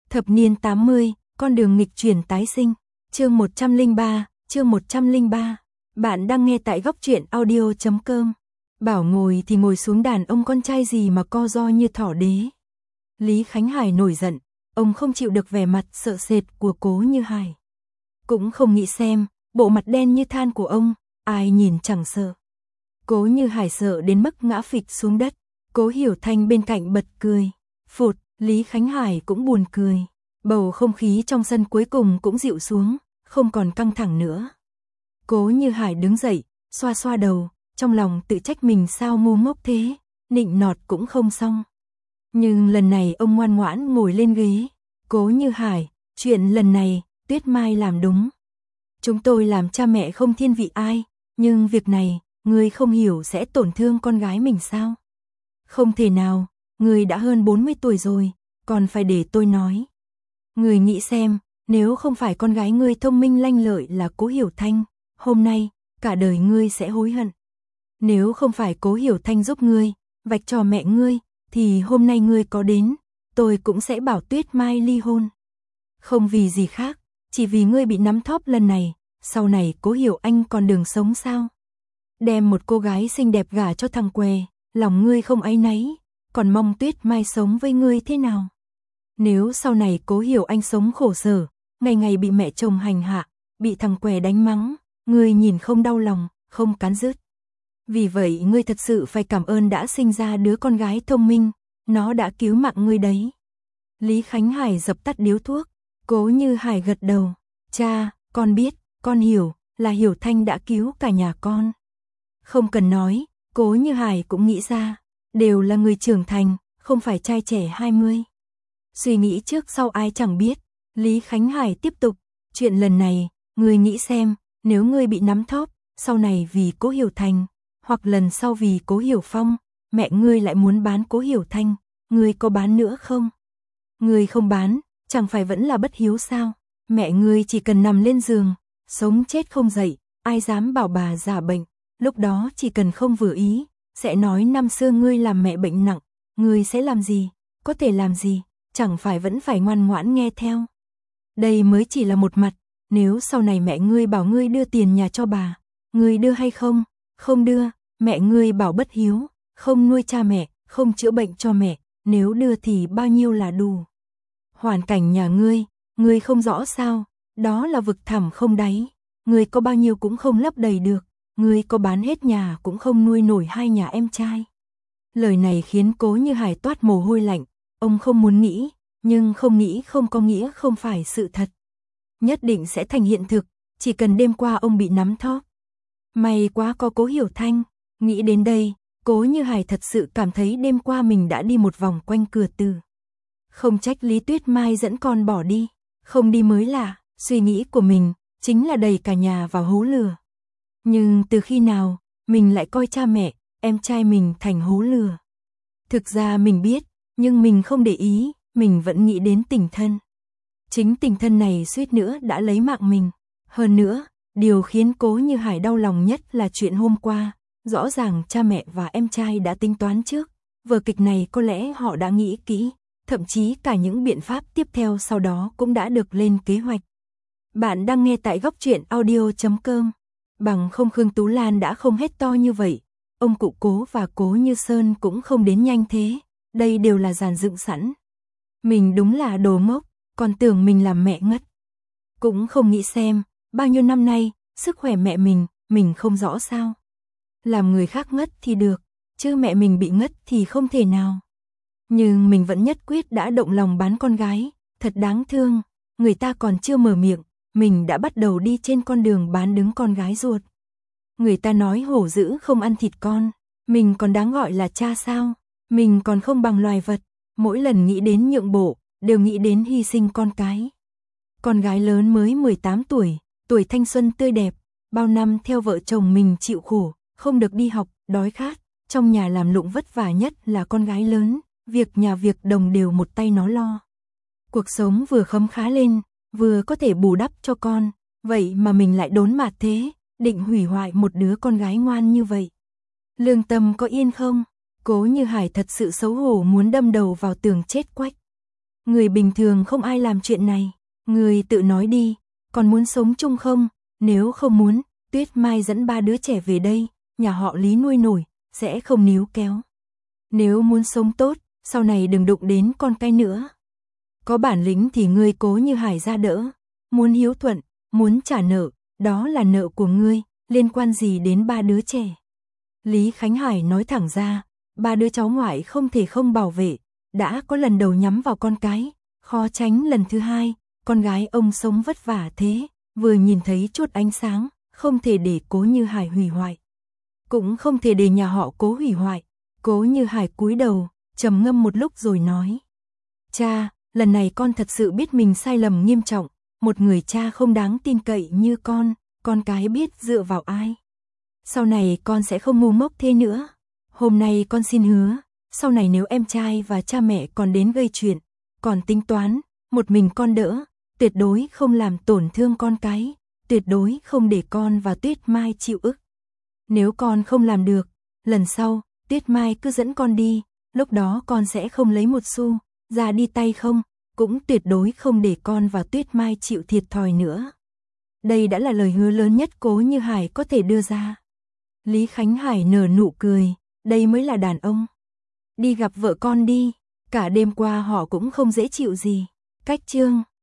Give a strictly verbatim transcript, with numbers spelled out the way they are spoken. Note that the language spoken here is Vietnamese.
Thập niên tám mươi, con đường nghịch chuyển tái sinh. Chương một trăm lẻ ba, chương một trăm lẻ ba. Bạn đang nghe tại góc truyện audio chấm com. Bảo ngồi thì ngồi xuống, đàn ông con trai gì mà co ro như thỏ đế. Lý Khánh Hải nổi giận, ông không chịu được vẻ mặt sợ sệt của Cố Như Hải. Cũng không nghĩ xem, bộ mặt đen như than của ông, ai nhìn chẳng sợ. Cố Như Hải sợ đến mức ngã phịch xuống đất. Cố Hiểu Thanh bên cạnh bật cười. Phụt, Lý Khánh Hải cũng buồn cười. Bầu không khí trong sân cuối cùng cũng dịu xuống, không còn căng thẳng nữa. Cố Như Hải đứng dậy, xoa xoa đầu, trong lòng tự trách mình sao ngu ngốc thế, nịnh nọt cũng không xong. Nhưng lần này ông ngoan ngoãn ngồi lên ghế. Cố Như Hải, chuyện lần này, Tuyết Mai làm đúng. Chúng tôi làm cha mẹ không thiên vị ai, nhưng việc này, ngươi không hiểu sẽ tổn thương con gái mình sao? Không thể nào, ngươi đã hơn bốn mươi tuổi rồi, còn phải để tôi nói. Ngươi nghĩ xem, nếu không phải con gái ngươi thông minh lanh lợi là Cố Hiểu Thanh, hôm nay, cả đời ngươi sẽ hối hận. Nếu không phải Cố Hiểu Thanh giúp ngươi, vạch trò mẹ ngươi, thì hôm nay ngươi có đến, tôi cũng sẽ bảo Tuyết Mai ly hôn. Không vì gì khác, chỉ vì ngươi bị nắm thóp lần này, sau này Cố Hiểu Anh còn đường sống sao? Đem một cô gái xinh đẹp gả cho thằng què, lòng ngươi không áy náy, còn mong Tuyết Mai sống với ngươi thế nào? Nếu sau này Cố Hiểu Anh sống khổ sở, ngày ngày bị mẹ chồng hành hạ, bị thằng què đánh mắng, ngươi nhìn không đau lòng, không cắn rứt. Vì vậy ngươi thật sự phải cảm ơn đã sinh ra đứa con gái thông minh, nó đã cứu mạng ngươi đấy. Lý Khánh Hải dập tắt điếu thuốc, Cố Như Hải gật đầu. Cha, con biết, con hiểu, là Hiểu Thanh đã cứu cả nhà con. Không cần nói, Cố Như Hải cũng nghĩ ra, đều là người trưởng thành, không phải trai trẻ hai mươi. Suy nghĩ trước sau ai chẳng biết. Lý Khánh Hải tiếp tục, chuyện lần này, ngươi nghĩ xem, nếu ngươi bị nắm thóp, sau này vì Cố Hiểu Thành, hoặc lần sau vì Cố Hiểu Phong, mẹ ngươi lại muốn bán Cố Hiểu Thanh, ngươi có bán nữa không? Ngươi không bán, chẳng phải vẫn là bất hiếu sao? Mẹ ngươi chỉ cần nằm lên giường, sống chết không dậy, ai dám bảo bà giả bệnh, lúc đó chỉ cần không vừa ý, sẽ nói năm xưa ngươi làm mẹ bệnh nặng, ngươi sẽ làm gì, có thể làm gì, chẳng phải vẫn phải ngoan ngoãn nghe theo. Đây mới chỉ là một mặt, nếu sau này mẹ ngươi bảo ngươi đưa tiền nhà cho bà, ngươi đưa hay không? Không đưa, mẹ ngươi bảo bất hiếu, không nuôi cha mẹ, không chữa bệnh cho mẹ, nếu đưa thì bao nhiêu là đủ. Hoàn cảnh nhà ngươi, ngươi không rõ sao, đó là vực thẳm không đáy, ngươi có bao nhiêu cũng không lấp đầy được, ngươi có bán hết nhà cũng không nuôi nổi hai nhà em trai. Lời này khiến Cố Như Hải toát mồ hôi lạnh, ông không muốn nghĩ, nhưng không nghĩ không có nghĩa không phải sự thật. Nhất định sẽ thành hiện thực, chỉ cần đêm qua ông bị nắm thóp. May quá có Cố Hiểu Thanh, nghĩ đến đây, Cố Như Hải thật sự cảm thấy đêm qua mình đã đi một vòng quanh cửa tử. Không trách Lý Tuyết Mai dẫn con bỏ đi, không đi mới lạ, suy nghĩ của mình chính là đẩy cả nhà vào hố lửa. Nhưng từ khi nào, mình lại coi cha mẹ, em trai mình thành hố lửa. Thực ra mình biết, nhưng mình không để ý, mình vẫn nghĩ đến tình thân. Chính tình thân này suýt nữa đã lấy mạng mình. Hơn nữa, điều khiến Cố Như Hải đau lòng nhất là chuyện hôm qua, rõ ràng cha mẹ và em trai đã tính toán trước, vở kịch này có lẽ họ đã nghĩ kỹ, thậm chí cả những biện pháp tiếp theo sau đó cũng đã được lên kế hoạch. Bạn đang nghe tại góc truyện audio chấm com. Bằng không Khương Tú Lan đã không hét to như vậy, ông cụ Cố và Cố Như Sơn cũng không đến nhanh thế, đây đều là dàn dựng sẵn. Mình đúng là đồ ngốc, còn tưởng mình làm mẹ ngất. Cũng không nghĩ xem, bao nhiêu năm nay, sức khỏe mẹ mình, mình không rõ sao. Làm người khác ngất thì được, chứ mẹ mình bị ngất thì không thể nào. Nhưng mình vẫn nhất quyết đã động lòng bán con gái, thật đáng thương, người ta còn chưa mở miệng, mình đã bắt đầu đi trên con đường bán đứng con gái ruột. Người ta nói hổ dữ không ăn thịt con, mình còn đáng gọi là cha sao, mình còn không bằng loài vật, mỗi lần nghĩ đến nhượng bộ, đều nghĩ đến hy sinh con cái. Con gái lớn mới mười tám tuổi, tuổi thanh xuân tươi đẹp, bao năm theo vợ chồng mình chịu khổ, không được đi học, đói khát, trong nhà làm lụng vất vả nhất là con gái lớn, việc nhà việc đồng đều một tay nó lo. Cuộc sống vừa khấm khá lên, vừa có thể bù đắp cho con, vậy mà mình lại đốn mạt thế, định hủy hoại một đứa con gái ngoan như vậy. Lương tâm có yên không? Cố Như Hải thật sự xấu hổ muốn đâm đầu vào tường chết quách. Người bình thường không ai làm chuyện này. Người tự nói đi, còn muốn sống chung không? Nếu không muốn, Tuyết Mai dẫn ba đứa trẻ về đây, nhà họ Lý nuôi nổi, sẽ không níu kéo. Nếu muốn sống tốt, sau này đừng đụng đến con cái nữa. Có bản lĩnh thì ngươi Cố Như Hải ra đỡ. Muốn hiếu thuận, muốn trả nợ, đó là nợ của ngươi, liên quan gì đến ba đứa trẻ. Lý Khánh Hải nói thẳng ra, ba đứa cháu ngoại không thể không bảo vệ, đã có lần đầu nhắm vào con cái, khó tránh lần thứ hai, con gái ông sống vất vả thế, vừa nhìn thấy chút ánh sáng, không thể để Cố Như Hải hủy hoại. Cũng không thể để nhà họ Cố hủy hoại. Cố Như Hải cúi đầu, trầm ngâm một lúc rồi nói. Cha, lần này con thật sự biết mình sai lầm nghiêm trọng, một người cha không đáng tin cậy như con, con cái biết dựa vào ai. Sau này con sẽ không ngu ngốc thế nữa. Hôm nay con xin hứa, sau này nếu em trai và cha mẹ còn đến gây chuyện, còn tính toán, một mình con đỡ, tuyệt đối không làm tổn thương con cái, tuyệt đối không để con và Tuyết Mai chịu ức. Nếu con không làm được, lần sau, Tuyết Mai cứ dẫn con đi, lúc đó con sẽ không lấy một xu, ra đi tay không, cũng tuyệt đối không để con và Tuyết Mai chịu thiệt thòi nữa. Đây đã là lời hứa lớn nhất Cố Như Hải có thể đưa ra. Lý Khánh Hải nở nụ cười, đây mới là đàn ông. Đi gặp vợ con đi, cả đêm qua họ cũng không dễ chịu gì. Cách chương